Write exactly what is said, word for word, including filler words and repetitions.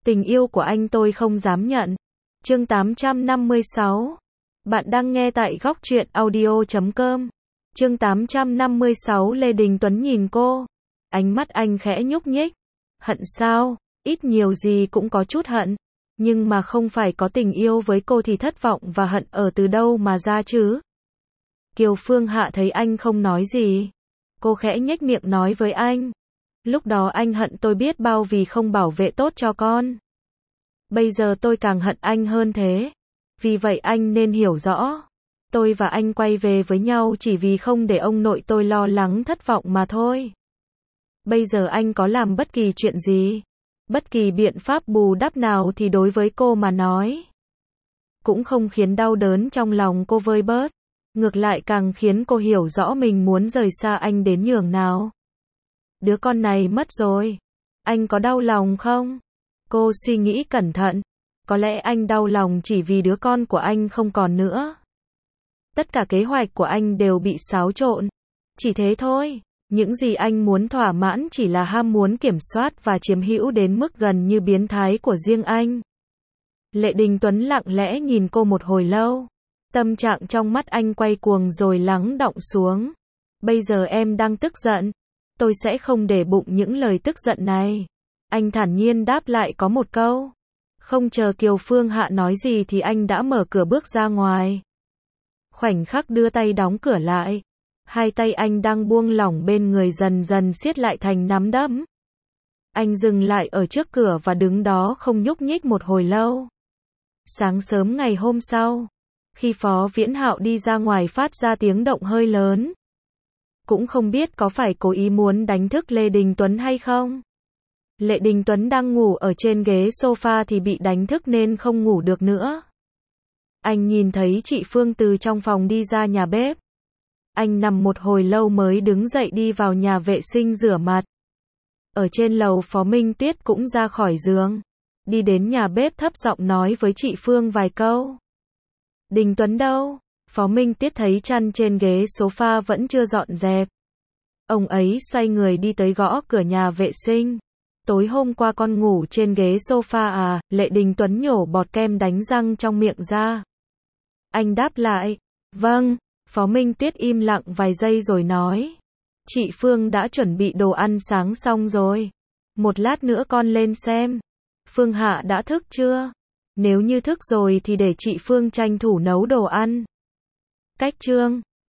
Tình yêu của anh tôi không dám nhận. Chương tám trăm năm mươi sáu. Bạn đang nghe tại góc truyện audio chấm com. Chương tám trăm năm mươi sáu. Lê Đình Tuấn nhìn cô. Ánh mắt anh khẽ nhúc nhích. Hận sao? Ít nhiều gì cũng có chút hận. Nhưng mà không phải có tình yêu với cô thì thất vọng và hận ở từ đâu mà ra chứ? Kiều Phương Hạ thấy anh không nói gì. Cô khẽ nhếch miệng nói với anh. Lúc đó anh hận tôi biết bao vì không bảo vệ tốt cho con. Bây giờ tôi càng hận anh hơn thế. Vì vậy anh nên hiểu rõ. Tôi và anh quay về với nhau chỉ vì không để ông nội tôi lo lắng thất vọng mà thôi. Bây giờ anh có làm bất kỳ chuyện gì, bất kỳ biện pháp bù đắp nào thì đối với cô mà nói cũng không khiến đau đớn trong lòng cô vơi bớt. Ngược lại càng khiến cô hiểu rõ mình muốn rời xa anh đến nhường nào. Đứa con này mất rồi. Anh có đau lòng không? Cô suy nghĩ cẩn thận. Có lẽ anh đau lòng chỉ vì đứa con của anh không còn nữa. Tất cả kế hoạch của anh đều bị xáo trộn. Chỉ thế thôi. Những gì anh muốn thỏa mãn chỉ là ham muốn kiểm soát và chiếm hữu đến mức gần như biến thái của riêng anh. Lệ Đình Tuấn lặng lẽ nhìn cô một hồi lâu. Tâm trạng trong mắt anh quay cuồng rồi lắng đọng xuống. Bây giờ em đang tức giận. Tôi sẽ không để bụng những lời tức giận này. Anh thản nhiên đáp lại có một câu. Không chờ Kiều Phương Hạ nói gì thì anh đã mở cửa bước ra ngoài. Khoảnh khắc đưa tay đóng cửa lại. Hai tay anh đang buông lỏng bên người dần dần siết lại thành nắm đấm. Anh dừng lại ở trước cửa và đứng đó không nhúc nhích một hồi lâu. Sáng sớm ngày hôm sau, khi Phó Viễn Hạo đi ra ngoài phát ra tiếng động hơi lớn. Cũng không biết có phải cố ý muốn đánh thức Lê Đình Tuấn hay không. Lệ Đình Tuấn đang ngủ ở trên ghế sofa thì bị đánh thức nên không ngủ được nữa. Anh nhìn thấy chị Phương từ trong phòng đi ra nhà bếp. Anh nằm một hồi lâu mới đứng dậy đi vào nhà vệ sinh rửa mặt. Ở trên lầu Phó Minh Tuyết cũng ra khỏi giường. Đi đến nhà bếp thấp giọng nói với chị Phương vài câu. Đình Tuấn đâu? Phó Minh Tuyết thấy chăn trên ghế sofa vẫn chưa dọn dẹp. Ông ấy xoay người đi tới gõ cửa nhà vệ sinh. Tối hôm qua con ngủ trên ghế sofa à? Lệ Đình Tuấn nhổ bọt kem đánh răng trong miệng ra. Anh đáp lại. Vâng. Phó Minh Tuyết im lặng vài giây rồi nói. Chị Phương đã chuẩn bị đồ ăn sáng xong rồi. Một lát nữa con lên xem. Phương Hạ đã thức chưa? Nếu như thức rồi thì để chị Phương tranh thủ nấu đồ ăn. Cách chương